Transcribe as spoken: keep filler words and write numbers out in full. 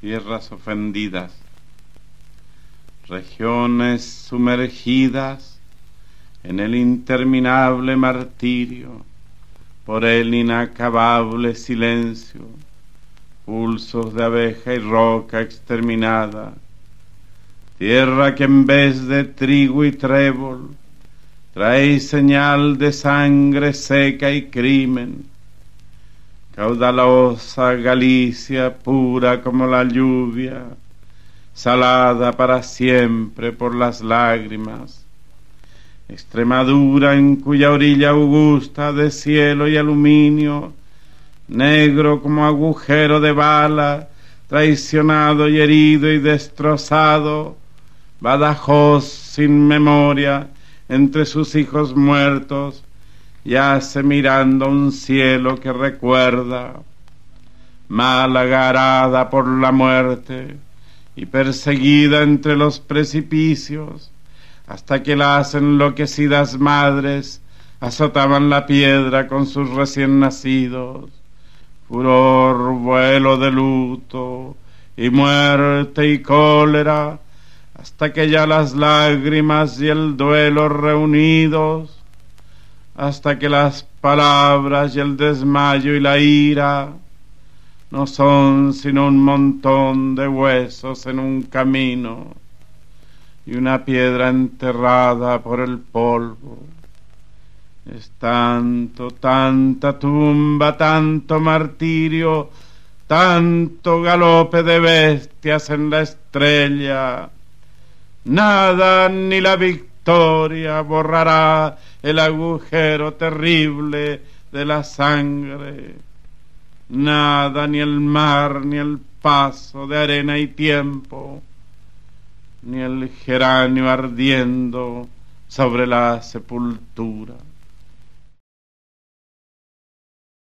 tierras ofendidas, regiones sumergidas en el interminable martirio, por el inacabable silencio, pulsos de abeja y roca exterminada, tierra que en vez de trigo y trébol trae señal de sangre seca y crimen, caudalosa Galicia pura como la lluvia, salada para siempre por las lágrimas, Extremadura en cuya orilla augusta de cielo y aluminio, negro como agujero de bala, traicionado y herido y destrozado, Badajoz sin memoria entre sus hijos muertos, yace mirando un cielo que recuerda. Málaga arada por la muerte y perseguida entre los precipicios, hasta que las enloquecidas madres azotaban la piedra con sus recién nacidos. Furor, vuelo de luto y muerte y cólera, hasta que ya las lágrimas y el duelo reunidos, hasta que las palabras y el desmayo y la ira no son sino un montón de huesos en un camino y una piedra enterrada por el polvo. Es tanto, tanta tumba, tanto martirio, tanto galope de bestias en la estrella. Nada ni la victoria borrará el agujero terrible de la sangre. Nada, ni el mar, ni el paso de arena y tiempo, ni el geranio ardiendo sobre la sepultura.